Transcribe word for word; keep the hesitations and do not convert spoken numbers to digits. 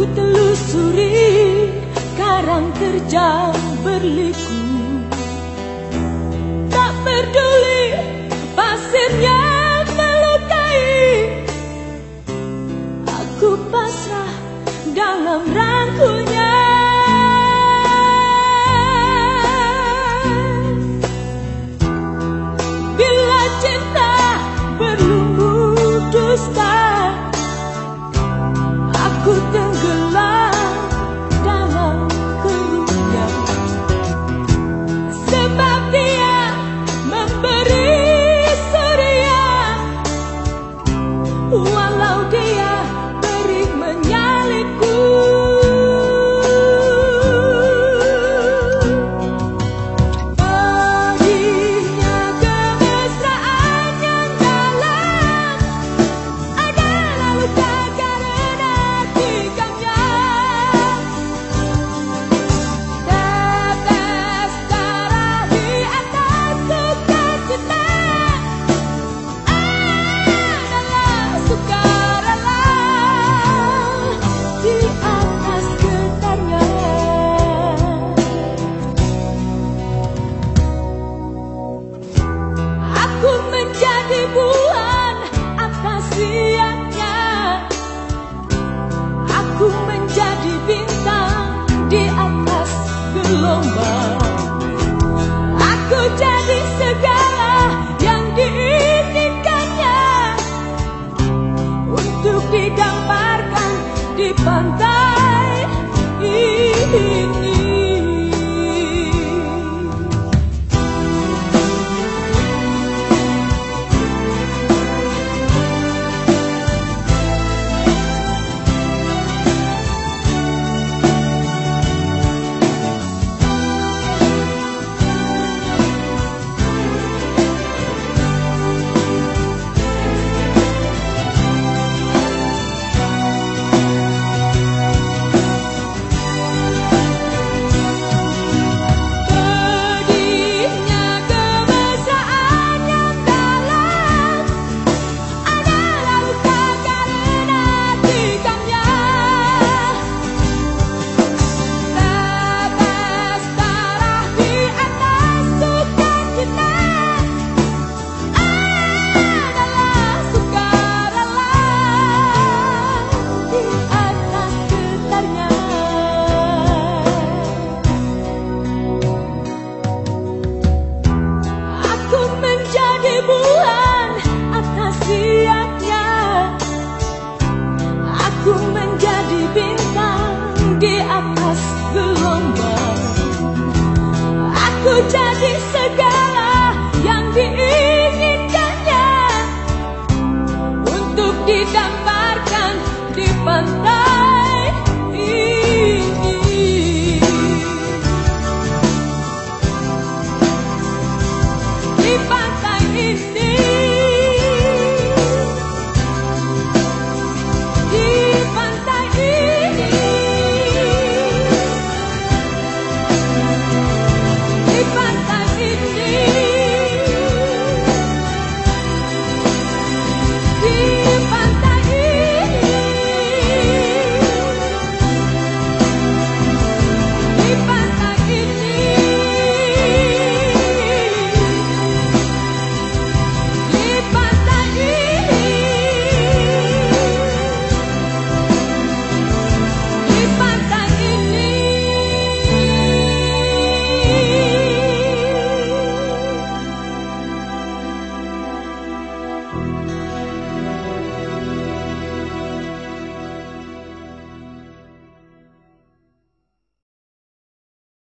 telusuri karang terjang berliku, tak peduli pasirnya melukai. Aku pasrah dalam rangkulnya. Bila cinta berlumbu dusta, aku tenggelam dalam keruhnya. Sebab dia memberi surya, walau dia beri menyalipku. Perihnya kemesraan yang dalam adalah luka karena tikamnya. Tetes darah di atas sukacita adalah sukarela di atas getarnya. Aku menjadi bulan atas siangnya, aku menjadi bintang di atas gelombang, aku jadi